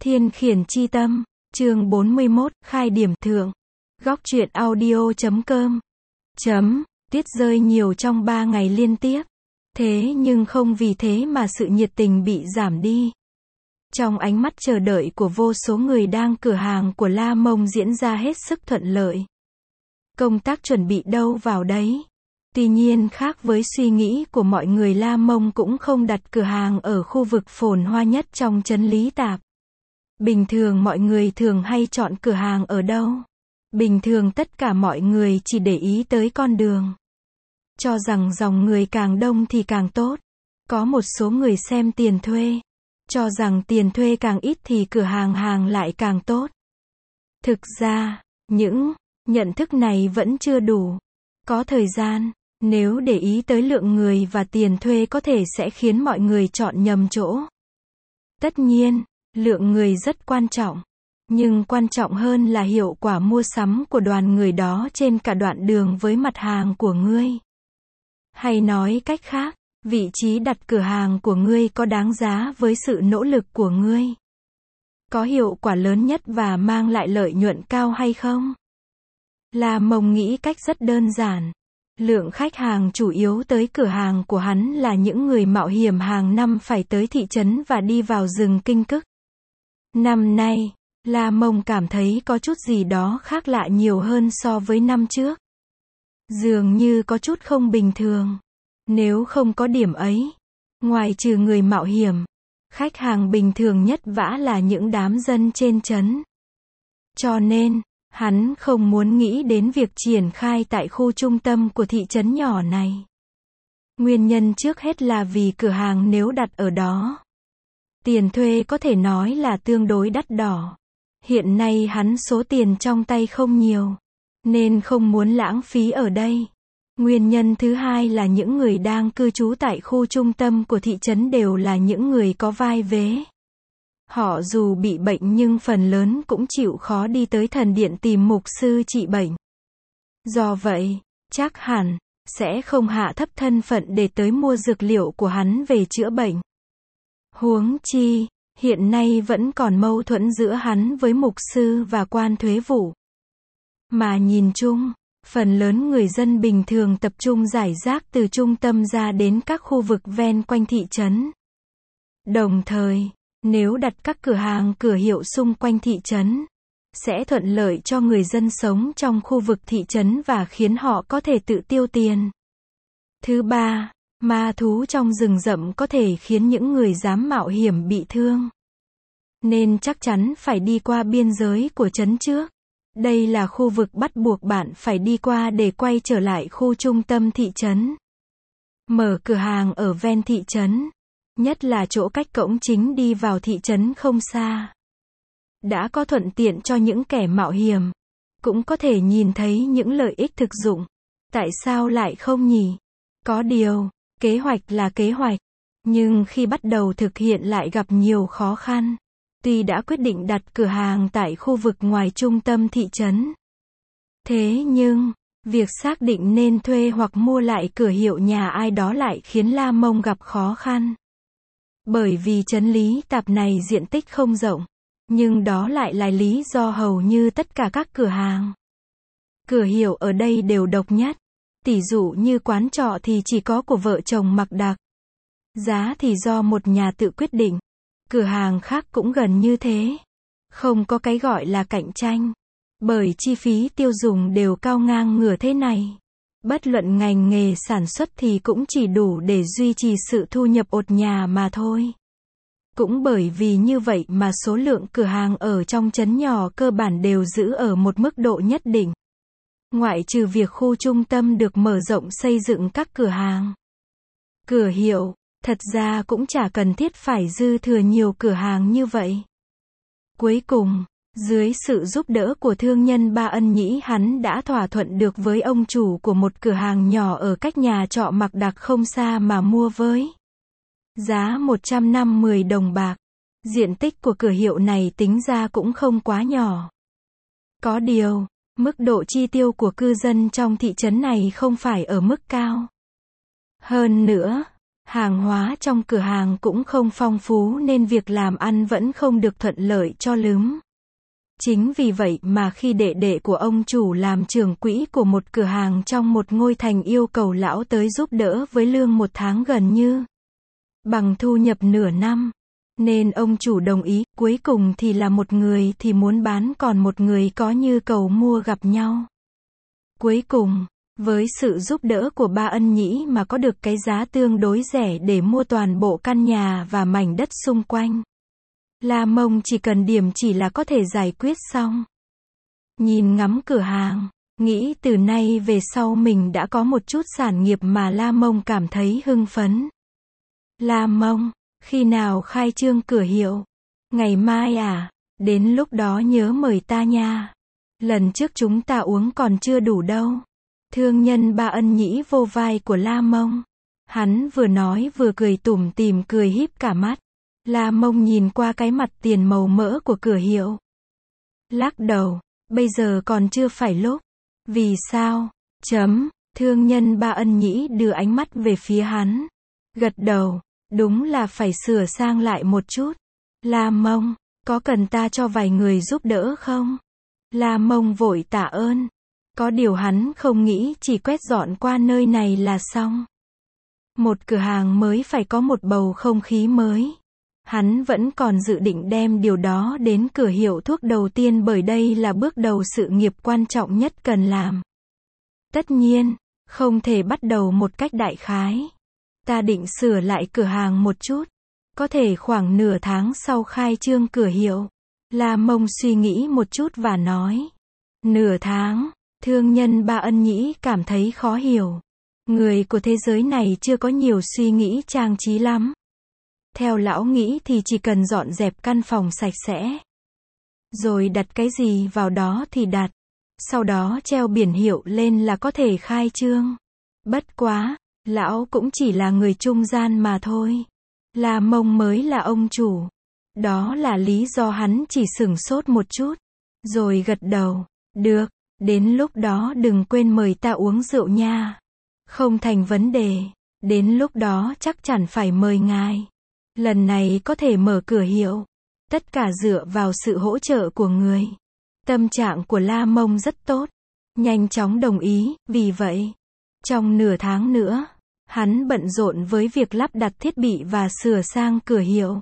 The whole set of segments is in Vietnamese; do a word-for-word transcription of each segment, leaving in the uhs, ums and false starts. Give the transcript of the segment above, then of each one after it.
Thiên khiển chi tâm, chương bốn mươi mốt, khai điểm thượng. Góc truyện audio chấm com. Chấm, tuyết rơi nhiều trong ba ngày liên tiếp. Thế nhưng không vì thế mà sự nhiệt tình bị giảm đi. Trong ánh mắt chờ đợi của vô số người đang cửa hàng của La Mông diễn ra hết sức thuận lợi. Công tác chuẩn bị đâu vào đấy. Tuy nhiên khác với suy nghĩ của mọi người, La Mông cũng không đặt cửa hàng ở khu vực phồn hoa nhất trong trấn Lý Tạp. Bình thường mọi người thường hay chọn cửa hàng ở đâu? Bình thường tất cả mọi người chỉ để ý tới con đường. Cho rằng dòng người càng đông thì càng tốt. Có một số người xem tiền thuê. Cho rằng tiền thuê càng ít thì cửa hàng hàng lại càng tốt. Thực ra, những nhận thức này vẫn chưa đủ. Có thời gian, nếu để ý tới lượng người và tiền thuê có thể sẽ khiến mọi người chọn nhầm chỗ. Tất nhiên, lượng người rất quan trọng. Nhưng quan trọng hơn là hiệu quả mua sắm của đoàn người đó trên cả đoạn đường với mặt hàng của ngươi. Hay nói cách khác, vị trí đặt cửa hàng của ngươi có đáng giá với sự nỗ lực của ngươi? Có hiệu quả lớn nhất và mang lại lợi nhuận cao hay không? La Mông nghĩ cách rất đơn giản. Lượng khách hàng chủ yếu tới cửa hàng của hắn là những người mạo hiểm hàng năm phải tới thị trấn và đi vào rừng Kinh Cức. Năm nay, La Mông cảm thấy có chút gì đó khác lạ nhiều hơn so với năm trước. Dường như có chút không bình thường. Nếu không có điểm ấy, ngoài trừ người mạo hiểm, khách hàng bình thường nhất vã là những đám dân trên trấn. Cho nên, hắn không muốn nghĩ đến việc triển khai tại khu trung tâm của thị trấn nhỏ này. Nguyên nhân trước hết là vì cửa hàng nếu đặt ở đó, tiền thuê có thể nói là tương đối đắt đỏ. Hiện nay hắn số tiền trong tay không nhiều, nên không muốn lãng phí ở đây. Nguyên nhân thứ hai là những người đang cư trú tại khu trung tâm của thị trấn đều là những người có vai vế. Họ dù bị bệnh nhưng phần lớn cũng chịu khó đi tới thần điện tìm mục sư trị bệnh. Do vậy, chắc hẳn sẽ không hạ thấp thân phận để tới mua dược liệu của hắn về chữa bệnh. Huống chi, hiện nay vẫn còn mâu thuẫn giữa hắn với mục sư và quan thuế vụ. Mà nhìn chung, phần lớn người dân bình thường tập trung rải rác từ trung tâm ra đến các khu vực ven quanh thị trấn. Đồng thời, nếu đặt các cửa hàng cửa hiệu xung quanh thị trấn, sẽ thuận lợi cho người dân sống trong khu vực thị trấn và khiến họ có thể tự tiêu tiền. Thứ ba, ma thú trong rừng rậm có thể khiến những người dám mạo hiểm bị thương. Nên chắc chắn phải đi qua biên giới của trấn trước. Đây là khu vực bắt buộc bạn phải đi qua để quay trở lại khu trung tâm thị trấn. Mở cửa hàng ở ven thị trấn, nhất là chỗ cách cổng chính đi vào thị trấn không xa. Đã có thuận tiện cho những kẻ mạo hiểm, cũng có thể nhìn thấy những lợi ích thực dụng. Tại sao lại không nhỉ? Có điều, kế hoạch là kế hoạch, nhưng khi bắt đầu thực hiện lại gặp nhiều khó khăn. Tuy đã quyết định đặt cửa hàng tại khu vực ngoài trung tâm thị trấn. Thế nhưng, việc xác định nên thuê hoặc mua lại cửa hiệu nhà ai đó lại khiến La Mông gặp khó khăn. Bởi vì trấn Lý Tạp này diện tích không rộng, nhưng đó lại là lý do hầu như tất cả các cửa hàng, cửa hiệu ở đây đều độc nhất. Tỷ dụ như quán trọ thì chỉ có của vợ chồng Mặc Đặc. Giá thì do một nhà tự quyết định. Cửa hàng khác cũng gần như thế. Không có cái gọi là cạnh tranh. Bởi chi phí tiêu dùng đều cao ngang ngửa thế này. Bất luận ngành nghề sản xuất thì cũng chỉ đủ để duy trì sự thu nhập ột nhà mà thôi. Cũng bởi vì như vậy mà số lượng cửa hàng ở trong trấn nhỏ cơ bản đều giữ ở một mức độ nhất định. Ngoại trừ việc khu trung tâm được mở rộng xây dựng các cửa hàng, cửa hiệu, thật ra cũng chả cần thiết phải dư thừa nhiều cửa hàng như vậy. Cuối cùng, dưới sự giúp đỡ của thương nhân Ba Ân Nhĩ, hắn đã thỏa thuận được với ông chủ của một cửa hàng nhỏ ở cách nhà trọ Mặc Đặc không xa mà mua với giá một trăm năm mươi đồng bạc. Diện tích của cửa hiệu này tính ra cũng không quá nhỏ. Có điều, mức độ chi tiêu của cư dân trong thị trấn này không phải ở mức cao. Hơn nữa, Hàng hóa trong cửa hàng cũng không phong phú nên việc làm ăn vẫn không được thuận lợi cho lắm. Chính vì vậy mà khi đệ đệ của ông chủ làm trưởng quỹ của một cửa hàng trong một ngôi thành yêu cầu lão tới giúp đỡ với lương một tháng gần như bằng thu nhập nửa năm, nên ông chủ đồng ý, cuối cùng thì là một người thì muốn bán còn một người có như cầu mua gặp nhau. Cuối cùng, với sự giúp đỡ của ba ân nhĩ mà có được cái giá tương đối rẻ để mua toàn bộ căn nhà và mảnh đất xung quanh. La Mông chỉ cần điểm chỉ là có thể giải quyết xong. Nhìn ngắm cửa hàng, nghĩ từ nay về sau mình đã có một chút sản nghiệp mà La Mông cảm thấy hưng phấn. La Mông, khi nào khai trương cửa hiệu? Ngày mai à? Đến lúc đó nhớ mời ta nha. Lần trước chúng ta uống còn chưa đủ đâu. Thương nhân ba ân nhĩ vô vai của La Mông. Hắn vừa nói vừa cười tủm tỉm cười híp cả mắt. La Mông nhìn qua cái mặt tiền màu mỡ của cửa hiệu. Lắc đầu, bây giờ còn chưa phải lúc. Vì sao? Chấm, thương nhân ba ân nhĩ đưa ánh mắt về phía hắn. Gật đầu, đúng là phải sửa sang lại một chút. La Mông, có cần ta cho vài người giúp đỡ không? La Mông vội tạ ơn. Có điều hắn không nghĩ chỉ quét dọn qua nơi này là xong. Một cửa hàng mới phải có một bầu không khí mới. Hắn vẫn còn dự định đem điều đó đến cửa hiệu thuốc đầu tiên bởi đây là bước đầu sự nghiệp quan trọng nhất cần làm. Tất nhiên, không thể bắt đầu một cách đại khái. Ta định sửa lại cửa hàng một chút. Có thể khoảng nửa tháng sau khai trương cửa hiệu. La Mông suy nghĩ một chút và nói. Nửa tháng, thương nhân ba ân nhĩ cảm thấy khó hiểu. Người của thế giới này chưa có nhiều suy nghĩ trang trí lắm. Theo lão nghĩ thì chỉ cần dọn dẹp căn phòng sạch sẽ. Rồi đặt cái gì vào đó thì đặt. Sau đó treo biển hiệu lên là có thể khai trương. Bất quá, lão cũng chỉ là người trung gian mà thôi. La Mông mới là ông chủ. Đó là lý do hắn chỉ sửng sốt một chút. Rồi gật đầu. Được, đến lúc đó đừng quên mời ta uống rượu nha. Không thành vấn đề. Đến lúc đó chắc chắn phải mời ngài. Lần này có thể mở cửa hiệu. Tất cả dựa vào sự hỗ trợ của người. Tâm trạng của La Mông rất tốt. Nhanh chóng đồng ý, vì vậy, trong nửa tháng nữa, hắn bận rộn với việc lắp đặt thiết bị và sửa sang cửa hiệu.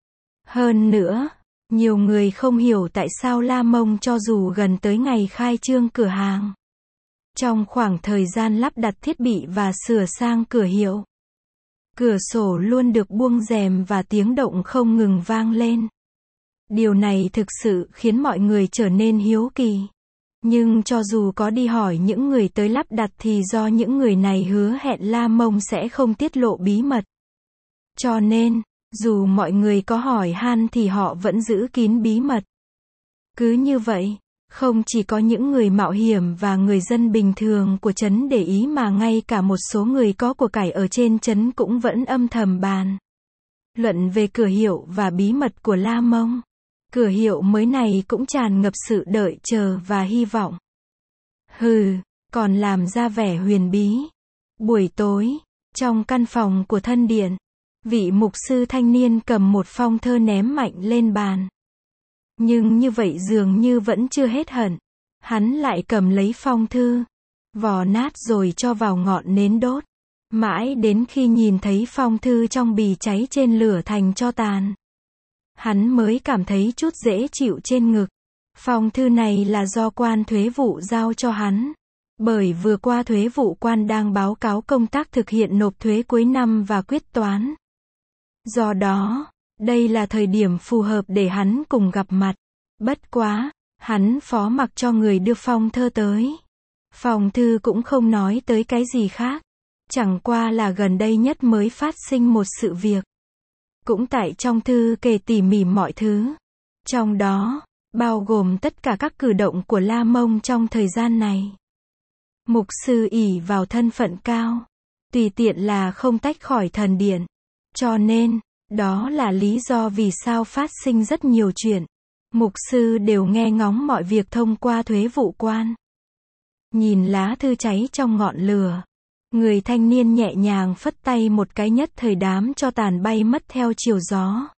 Hơn nữa, nhiều người không hiểu tại sao La Mông cho dù gần tới ngày khai trương cửa hàng. Trong khoảng thời gian lắp đặt thiết bị và sửa sang cửa hiệu, cửa sổ luôn được buông rèm và tiếng động không ngừng vang lên. Điều này thực sự khiến mọi người trở nên hiếu kỳ. Nhưng cho dù có đi hỏi những người tới lắp đặt thì do những người này hứa hẹn La Mông sẽ không tiết lộ bí mật. Cho nên, dù mọi người có hỏi han thì họ vẫn giữ kín bí mật. Cứ như vậy, không chỉ có những người mạo hiểm và người dân bình thường của trấn để ý mà ngay cả một số người có của cải ở trên trấn cũng vẫn âm thầm bàn luận về cửa hiệu và bí mật của La Mông. Cửa hiệu mới này cũng tràn ngập sự đợi chờ và hy vọng. Hừ, còn làm ra vẻ huyền bí. Buổi tối, trong căn phòng của thân điện, vị mục sư thanh niên cầm một phong thơ ném mạnh lên bàn. Nhưng như vậy dường như vẫn chưa hết hận. Hắn lại cầm lấy phong thư, vò nát rồi cho vào ngọn nến đốt. Mãi đến khi nhìn thấy phong thư trong bì cháy trên lửa thành tro tàn, hắn mới cảm thấy chút dễ chịu trên ngực. Phong thư này là do quan thuế vụ giao cho hắn. Bởi vừa qua thuế vụ quan đang báo cáo công tác thực hiện nộp thuế cuối năm và quyết toán. Do đó, đây là thời điểm phù hợp để hắn cùng gặp mặt. Bất quá, hắn phó mặc cho người đưa phong thơ tới. Phong thư cũng không nói tới cái gì khác. Chẳng qua là gần đây nhất mới phát sinh một sự việc. Cũng tại trong thư kể tỉ mỉ mọi thứ. Trong đó, bao gồm tất cả các cử động của La Mông trong thời gian này. Mục sư ỷ vào thân phận cao, tùy tiện là không tách khỏi thần điện. Cho nên, đó là lý do vì sao phát sinh rất nhiều chuyện. Mục sư đều nghe ngóng mọi việc thông qua thuế vụ quan. Nhìn lá thư cháy trong ngọn lửa, Người thanh niên nhẹ nhàng phất tay một cái, nhất thời đám cho tàn bay mất theo chiều gió.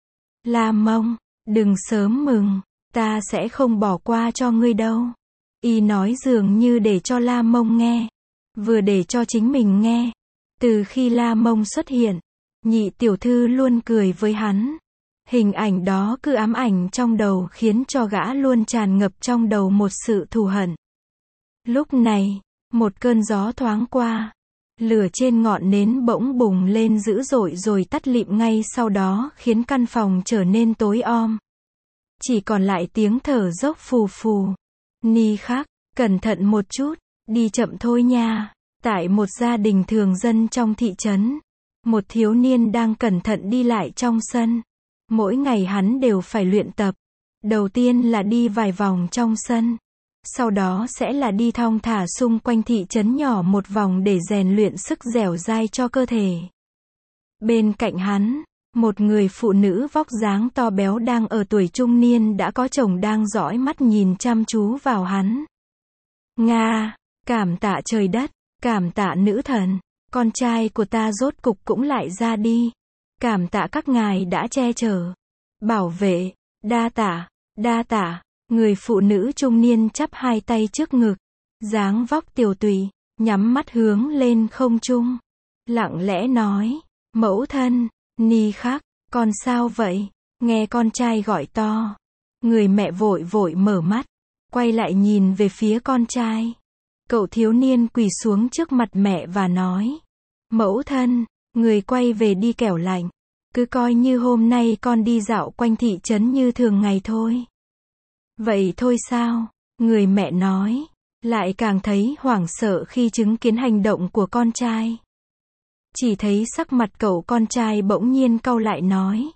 La Mông, đừng sớm mừng, ta sẽ không bỏ qua cho ngươi đâu. Y nói dường như để cho La Mông nghe, vừa để cho chính mình nghe. Từ khi La Mông xuất hiện, nhị tiểu thư luôn cười với hắn. Hình ảnh đó cứ ám ảnh trong đầu, khiến cho gã luôn tràn ngập trong đầu một sự thù hận. Lúc này, một cơn gió thoáng qua, lửa trên ngọn nến bỗng bùng lên dữ dội rồi tắt lịm ngay sau đó, khiến căn phòng trở nên tối om. Chỉ còn lại tiếng thở dốc phù phù. Ni Khắc, cẩn thận một chút, đi chậm thôi nha. Tại một gia đình thường dân trong thị trấn, một thiếu niên đang cẩn thận đi lại trong sân. Mỗi ngày hắn đều phải luyện tập. Đầu tiên là đi vài vòng trong sân. Sau đó sẽ là đi thong thả xung quanh thị trấn nhỏ một vòng để rèn luyện sức dẻo dai cho cơ thể. Bên cạnh hắn, một người phụ nữ vóc dáng to béo đang ở tuổi trung niên đã có chồng đang dõi mắt nhìn chăm chú vào hắn. Nga, cảm tạ trời đất, cảm tạ nữ thần, con trai của ta rốt cục cũng lại ra đi. Cảm tạ các ngài đã che chở, bảo vệ, đa tạ, đa tạ. Người phụ nữ trung niên chắp hai tay trước ngực, dáng vóc tiều tụy, nhắm mắt hướng lên không trung, lặng lẽ nói, mẫu thân, Ni Khắc, con sao vậy? Nghe con trai gọi to, người mẹ vội vội mở mắt, quay lại nhìn về phía con trai. Cậu thiếu niên quỳ xuống trước mặt mẹ và nói, mẫu thân, người quay về đi kẻo lạnh, cứ coi như hôm nay con đi dạo quanh thị trấn như thường ngày thôi. Vậy thôi sao? Người mẹ nói, lại càng thấy hoảng sợ khi chứng kiến hành động của con trai. Chỉ thấy sắc mặt cậu con trai bỗng nhiên cau lại nói,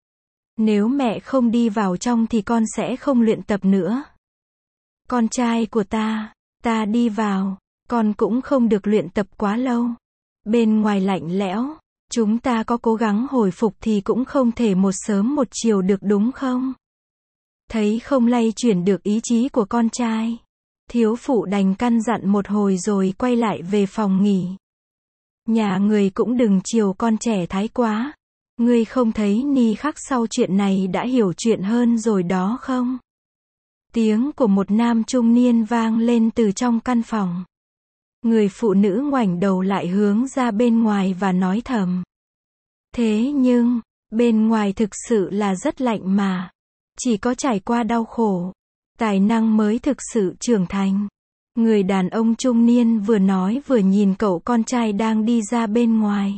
nếu mẹ không đi vào trong thì con sẽ không luyện tập nữa. Con trai của ta, ta đi vào, con cũng không được luyện tập quá lâu. Bên ngoài lạnh lẽo, chúng ta có cố gắng hồi phục thì cũng không thể một sớm một chiều được đúng không? Thấy không lay chuyển được ý chí của con trai, thiếu phụ đành căn dặn một hồi rồi quay lại về phòng nghỉ. Nhà người cũng đừng chiều con trẻ thái quá. Ngươi không thấy Ni Khắc sau chuyện này đã hiểu chuyện hơn rồi đó không? Tiếng của một nam trung niên vang lên từ trong căn phòng. Người phụ nữ ngoảnh đầu lại hướng ra bên ngoài và nói thầm. Thế nhưng, bên ngoài thực sự là rất lạnh mà. Chỉ có trải qua đau khổ, tài năng mới thực sự trưởng thành. Người đàn ông trung niên vừa nói vừa nhìn cậu con trai đang đi ra bên ngoài.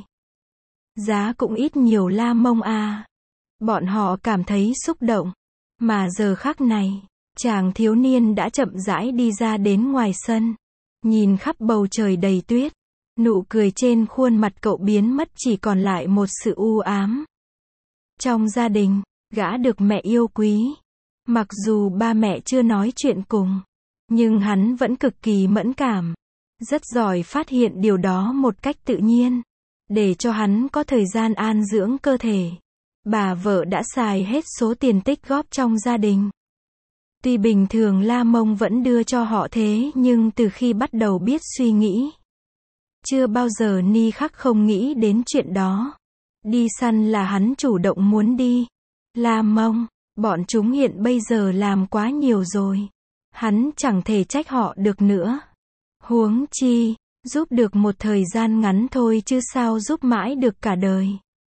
Giá cũng ít nhiều La Mông à. Bọn họ cảm thấy xúc động. Mà giờ khắc này, chàng thiếu niên đã chậm rãi đi ra đến ngoài sân. Nhìn khắp bầu trời đầy tuyết. Nụ cười trên khuôn mặt cậu biến mất, chỉ còn lại một sự u ám. Trong gia đình, gã được mẹ yêu quý. Mặc dù ba mẹ chưa nói chuyện cùng, nhưng hắn vẫn cực kỳ mẫn cảm. Rất giỏi phát hiện điều đó một cách tự nhiên. Để cho hắn có thời gian an dưỡng cơ thể. Bà vợ đã xài hết số tiền tích góp trong gia đình. Tuy bình thường La Mông vẫn đưa cho họ thế, nhưng từ khi bắt đầu biết suy nghĩ, chưa bao giờ Ni Khắc không nghĩ đến chuyện đó. Đi săn là hắn chủ động muốn đi. La Mông, bọn chúng hiện bây giờ làm quá nhiều rồi. Hắn chẳng thể trách họ được nữa. Huống chi, giúp được một thời gian ngắn thôi chứ sao giúp mãi được cả đời.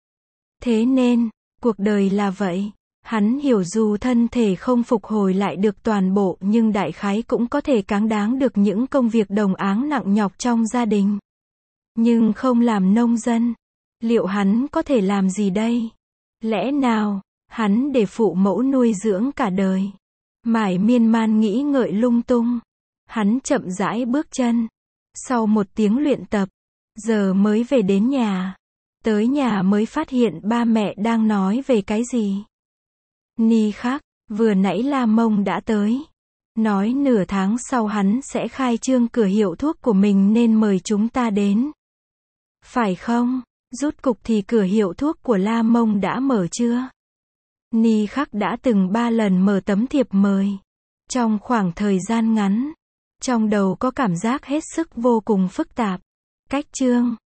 Thế nên, cuộc đời là vậy. Hắn hiểu dù thân thể không phục hồi lại được toàn bộ nhưng đại khái cũng có thể cáng đáng được những công việc đồng áng nặng nhọc trong gia đình. Nhưng không làm nông dân. Liệu hắn có thể làm gì đây? Lẽ nào, hắn để phụ mẫu nuôi dưỡng cả đời? Mải miên man nghĩ ngợi lung tung. Hắn chậm rãi bước chân. Sau một tiếng luyện tập, giờ mới về đến nhà. Tới nhà mới phát hiện ba mẹ đang nói về cái gì. Ni Khắc, vừa nãy La Mông đã tới. Nói nửa tháng sau hắn sẽ khai trương cửa hiệu thuốc của mình nên mời chúng ta đến. Phải không? Rút cục thì cửa hiệu thuốc của La Mông đã mở chưa? Ni Khắc đã từng ba lần mở tấm thiệp mời. Trong khoảng thời gian ngắn, trong đầu có cảm giác hết sức vô cùng phức tạp. Cách chương